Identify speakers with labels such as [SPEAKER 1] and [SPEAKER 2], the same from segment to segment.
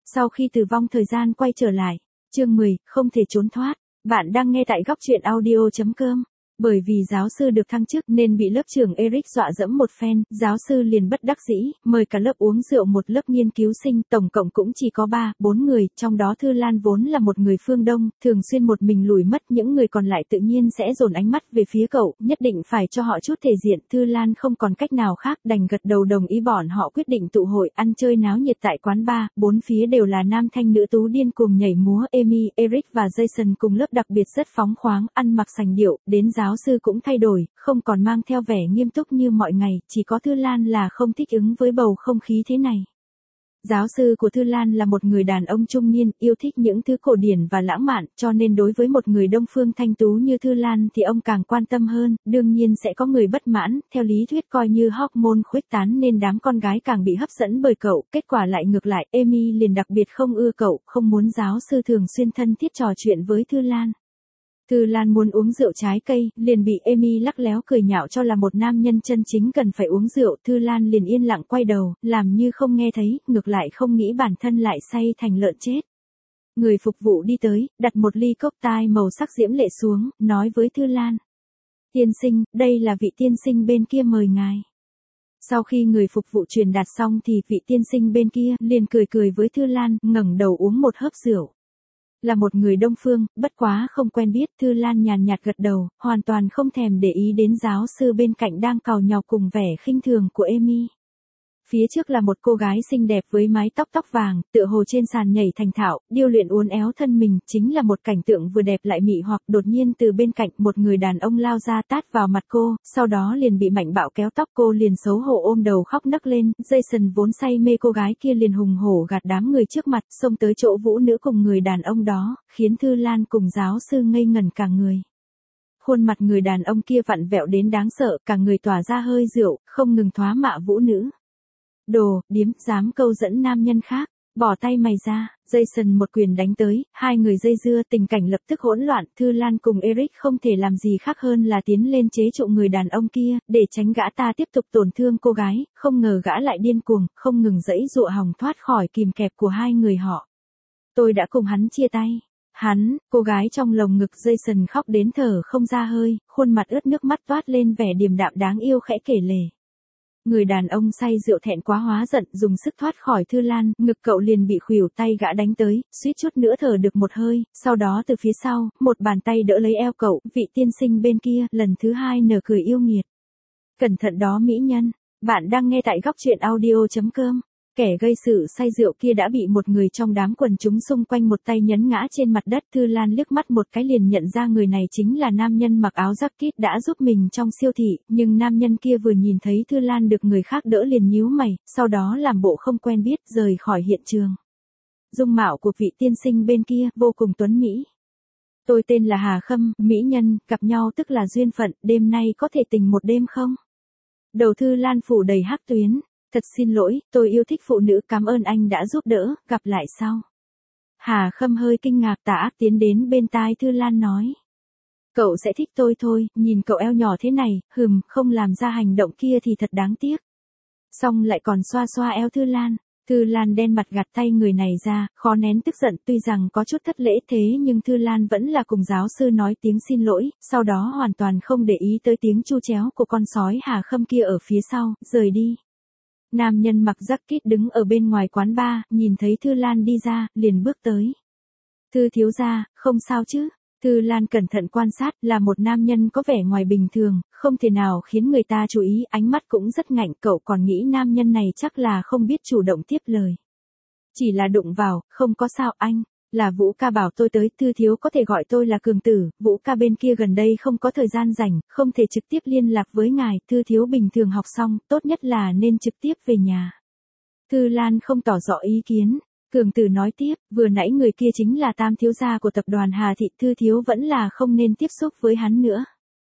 [SPEAKER 1] Sau khi tử vong thời gian quay trở lại. Chương 10, không thể trốn thoát. Bạn đang nghe tại góc truyện audio.com. Bởi vì giáo sư được thăng chức nên bị lớp trưởng Eric dọa dẫm một phen, giáo sư liền bất đắc dĩ, mời cả lớp uống rượu một lớp nghiên cứu sinh, tổng cộng cũng chỉ có 4 người, trong đó Thư Lan vốn là một người phương Đông, thường xuyên một mình lủi mất, những người còn lại tự nhiên sẽ dồn ánh mắt về phía cậu, nhất định phải cho họ chút thể diện, Thư Lan không còn cách nào khác, đành gật đầu đồng ý bọn họ quyết định tụ hội, ăn chơi náo nhiệt tại quán bar, bốn phía đều là nam thanh nữ tú điên cuồng nhảy múa, Amy, Eric và Jason cùng lớp đặc biệt rất phóng khoáng, ăn mặc sành điệu, đến giáo sư cũng thay đổi, không còn mang theo vẻ nghiêm túc như mọi ngày, chỉ có Thư Lan là không thích ứng với bầu không khí thế này. Giáo sư của Thư Lan là một người đàn ông trung niên, yêu thích những thứ cổ điển và lãng mạn, cho nên đối với một người đông phương thanh tú như Thư Lan thì ông càng quan tâm hơn, đương nhiên sẽ có người bất mãn, theo lý thuyết coi như hormone khuếch tán nên đám con gái càng bị hấp dẫn bởi cậu, kết quả lại ngược lại, Amy liền đặc biệt không ưa cậu, không muốn giáo sư thường xuyên thân thiết trò chuyện với Thư Lan. Thư Lan muốn uống rượu trái cây, liền bị Amy lắc léo cười nhạo cho là một nam nhân chân chính cần phải uống rượu. Thư Lan liền yên lặng quay đầu, làm như không nghe thấy, ngược lại không nghĩ bản thân lại say thành lợn chết. Người phục vụ đi tới, đặt một ly cocktail màu sắc diễm lệ xuống, nói với Thư Lan. Tiên sinh, đây là vị tiên sinh bên kia mời ngài. Sau khi người phục vụ truyền đạt xong thì vị tiên sinh bên kia liền cười với Thư Lan, ngẩng đầu uống một hớp rượu. Là một người đông phương, bất quá không quen biết, Thư Lan nhàn nhạt gật đầu, hoàn toàn không thèm để ý đến giáo sư bên cạnh đang càu nhàu cùng vẻ khinh thường của Amy. Phía trước là một cô gái xinh đẹp với mái tóc vàng, tựa hồ trên sàn nhảy thành thạo, điêu luyện uốn éo thân mình, chính là một cảnh tượng vừa đẹp lại mị hoặc. Đột nhiên từ bên cạnh một người đàn ông lao ra tát vào mặt cô, sau đó liền bị mạnh bạo kéo tóc cô liền xấu hổ ôm đầu khóc nấc lên. Jason vốn say mê cô gái kia liền hùng hổ gạt đám người trước mặt, xông tới chỗ vũ nữ cùng người đàn ông đó, khiến Thư Lan cùng giáo sư ngây ngẩn cả người. Khuôn mặt người đàn ông kia vặn vẹo đến đáng sợ, cả người tỏa ra hơi rượu, không ngừng thoá mạ vũ nữ. Đồ, điếm, dám câu dẫn nam nhân khác, bỏ tay mày ra. Jason một quyền đánh tới, hai người dây dưa, tình cảnh lập tức hỗn loạn. Thư Lan cùng Eric không thể làm gì khác hơn là tiến lên chế trụ người đàn ông kia, để tránh gã ta tiếp tục tổn thương cô gái, không ngờ gã lại điên cuồng, không ngừng giãy giụa hòng thoát khỏi kìm kẹp của hai người họ. Tôi đã cùng hắn chia tay. Hắn, cô gái trong lồng ngực. Jason khóc đến thở không ra hơi, khuôn mặt ướt nước mắt toát lên vẻ điềm đạm đáng yêu khẽ kể lể. Người đàn ông say rượu thẹn quá hóa giận, dùng sức thoát khỏi Thư Lan, ngực cậu liền bị khuỷu tay gã đánh tới, suýt chút nữa thở được một hơi, sau đó từ phía sau, một bàn tay đỡ lấy eo cậu, vị tiên sinh bên kia, lần thứ hai nở cười yêu nghiệt. Cẩn thận đó mỹ nhân, bạn đang nghe tại góc truyện audio.com. Kẻ gây sự say rượu kia đã bị một người trong đám quần chúng xung quanh một tay nhấn ngã trên mặt đất. Thư Lan liếc mắt một cái liền nhận ra người này chính là nam nhân mặc áo jacket đã giúp mình trong siêu thị, nhưng nam nhân kia vừa nhìn thấy Thư Lan được người khác đỡ liền nhíu mày, sau đó làm bộ không quen biết rời khỏi hiện trường. Dung mạo của vị tiên sinh bên kia vô cùng tuấn mỹ. Tôi tên là Hà Khâm, mỹ nhân, gặp nhau tức là duyên phận, đêm nay có thể tình một đêm không? Đầu Thư Lan phủ đầy hắc tuyến. Thật xin lỗi, tôi yêu thích phụ nữ, cảm ơn anh đã giúp đỡ, gặp lại sau. Hà Khâm hơi kinh ngạc tà ác tiến đến bên tai Thư Lan nói. Cậu sẽ thích tôi thôi, nhìn cậu eo nhỏ thế này, không làm ra hành động kia thì thật đáng tiếc. Xong lại còn xoa xoa eo Thư Lan. Thư Lan đen mặt gạt tay người này ra, khó nén tức giận, tuy rằng có chút thất lễ thế nhưng Thư Lan vẫn là cùng giáo sư nói tiếng xin lỗi, sau đó hoàn toàn không để ý tới tiếng chu chéo của con sói Hà Khâm kia ở phía sau, rời đi. Nam nhân mặc jacket đứng ở bên ngoài quán bar, nhìn thấy Thư Lan đi ra, liền bước tới. Thư thiếu gia, không sao chứ? Thư Lan cẩn thận quan sát, là một nam nhân có vẻ ngoài bình thường, không thể nào khiến người ta chú ý, ánh mắt cũng rất ngạnh, cậu còn nghĩ nam nhân này chắc là không biết chủ động tiếp lời. Chỉ là đụng vào, không có sao anh. Là Vũ ca bảo tôi tới, Thư thiếu có thể gọi tôi là Cường Tử, Vũ ca bên kia gần đây không có thời gian rảnh, không thể trực tiếp liên lạc với ngài, Thư thiếu bình thường học xong, tốt nhất là nên trực tiếp về nhà. Thư Lan không tỏ rõ ý kiến. Cường Tử nói tiếp, vừa nãy người kia chính là tam thiếu gia của tập đoàn Hà Thị, Thư thiếu vẫn là không nên tiếp xúc với hắn nữa.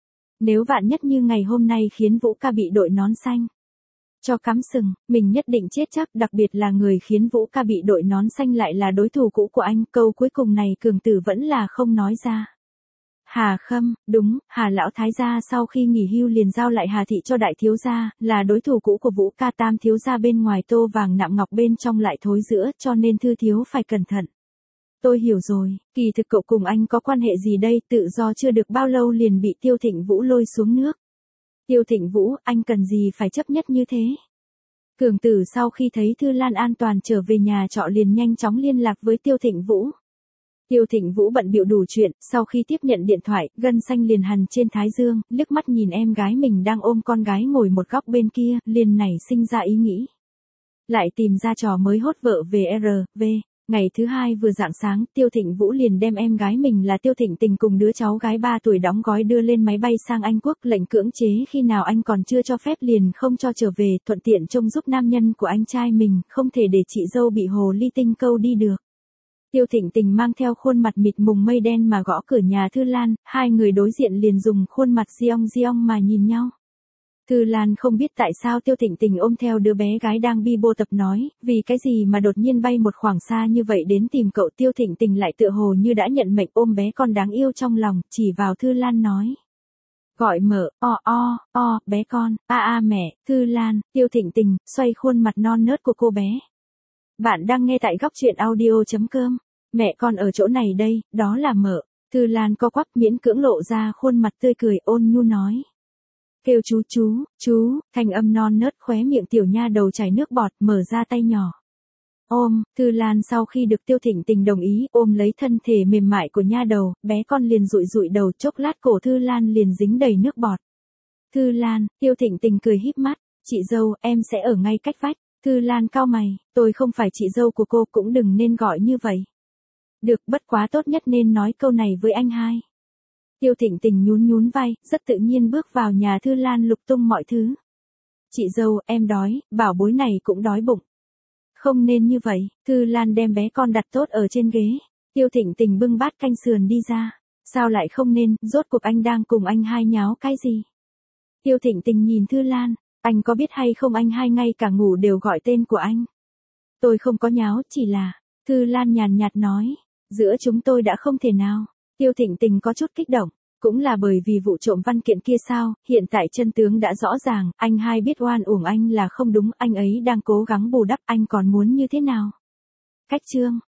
[SPEAKER 1] Nếu vạn nhất như ngày hôm nay khiến Vũ ca bị đội nón xanh cho cắm sừng, mình nhất định chết chắc, đặc biệt là người khiến Vũ ca bị đội nón xanh lại là đối thủ cũ của anh, câu cuối cùng này Cường Tử vẫn là không nói ra. Hà Khâm, đúng, Hà lão thái gia sau khi nghỉ hưu liền giao lại Hà thị cho đại thiếu gia, là đối thủ cũ của Vũ ca. Tam thiếu gia bên ngoài tô vàng nạm ngọc, bên trong lại thối rữa, cho nên Thư thiếu phải cẩn thận. Tôi hiểu rồi, kỳ thực cậu cùng anh có quan hệ gì đây, tự do chưa được bao lâu liền bị Tiêu Thịnh Vũ lôi xuống nước. Tiêu Thịnh Vũ, anh cần gì phải chấp nhất như thế? Cường Tử sau khi thấy Thư Lan an toàn trở về nhà trọ liền nhanh chóng liên lạc với Tiêu Thịnh Vũ. Tiêu Thịnh Vũ bận bịu đủ chuyện, sau khi tiếp nhận điện thoại, gân xanh liền hằn trên thái dương, liếc mắt nhìn em gái mình đang ôm con gái ngồi một góc bên kia, liền nảy sinh ra ý nghĩ. Lại tìm ra trò mới hốt vợ về R.V. Ngày thứ hai vừa rạng sáng, Tiêu Thịnh Vũ liền đem em gái mình là Tiêu Thịnh Tình cùng đứa cháu gái 3 tuổi đóng gói đưa lên máy bay sang Anh Quốc, lệnh cưỡng chế khi nào anh còn chưa cho phép liền không cho trở về, thuận tiện trông giúp nam nhân của anh trai mình, không thể để chị dâu bị hồ ly tinh câu đi được. Tiêu Thịnh Tình mang theo khuôn mặt mịt mùng mây đen mà gõ cửa nhà Thư Lan, hai người đối diện liền dùng khuôn mặt giong mà nhìn nhau. Thư Lan không biết tại sao Tiêu Thịnh Tình ôm theo đứa bé gái đang bi bô tập nói, vì cái gì mà đột nhiên bay một khoảng xa như vậy đến tìm cậu. Tiêu Thịnh Tình lại tựa hồ như đã nhận mệnh ôm bé con đáng yêu trong lòng, chỉ vào Thư Lan nói. Gọi mở, bé con, mẹ, Thư Lan. Tiêu Thịnh Tình, xoay khuôn mặt non nớt của cô bé. Bạn đang nghe tại góc truyện audio.com. Mẹ con ở chỗ này đây, đó là Mở. Thư Lan co quắp miễn cưỡng lộ ra khuôn mặt tươi cười ôn nhu nói. Kêu chú, thanh âm non nớt khóe miệng tiểu nha đầu chảy nước bọt, mở ra tay nhỏ. Ôm, Thư Lan sau khi được Tiêu Thịnh Tình đồng ý ôm lấy thân thể mềm mại của nha đầu, bé con liền dụi đầu, chốc lát cổ Thư Lan liền dính đầy nước bọt. Thư Lan, Tiêu Thịnh Tình cười híp mắt, chị dâu, em sẽ ở ngay cách vách. Thư Lan cau mày, tôi không phải chị dâu của cô, cũng đừng nên gọi như vậy. Được, bất quá tốt nhất nên nói câu này với anh hai. Tiêu Thịnh Tình nhún vai, rất tự nhiên bước vào nhà Thư Lan lục tung mọi thứ. Chị dâu, em đói, bảo bối này cũng đói bụng. Không nên như vậy. Thư Lan đem bé con đặt tốt ở trên ghế. Tiêu Thịnh Tình bưng bát canh sườn đi ra. Sao lại không nên, rốt cuộc anh đang cùng anh hai nháo cái gì? Tiêu Thịnh Tình nhìn Thư Lan, anh có biết hay không anh hai ngay cả ngủ đều gọi tên của anh. Tôi không có nháo, chỉ là, Thư Lan nhàn nhạt nói, giữa chúng tôi đã không thể nào. Tiêu Thịnh Tình có chút kích động, cũng là bởi vì vụ trộm văn kiện kia sao, hiện tại chân tướng đã rõ ràng, anh hai biết oan uổng anh là không đúng, anh ấy đang cố gắng bù đắp, anh còn muốn như thế nào? Cách chương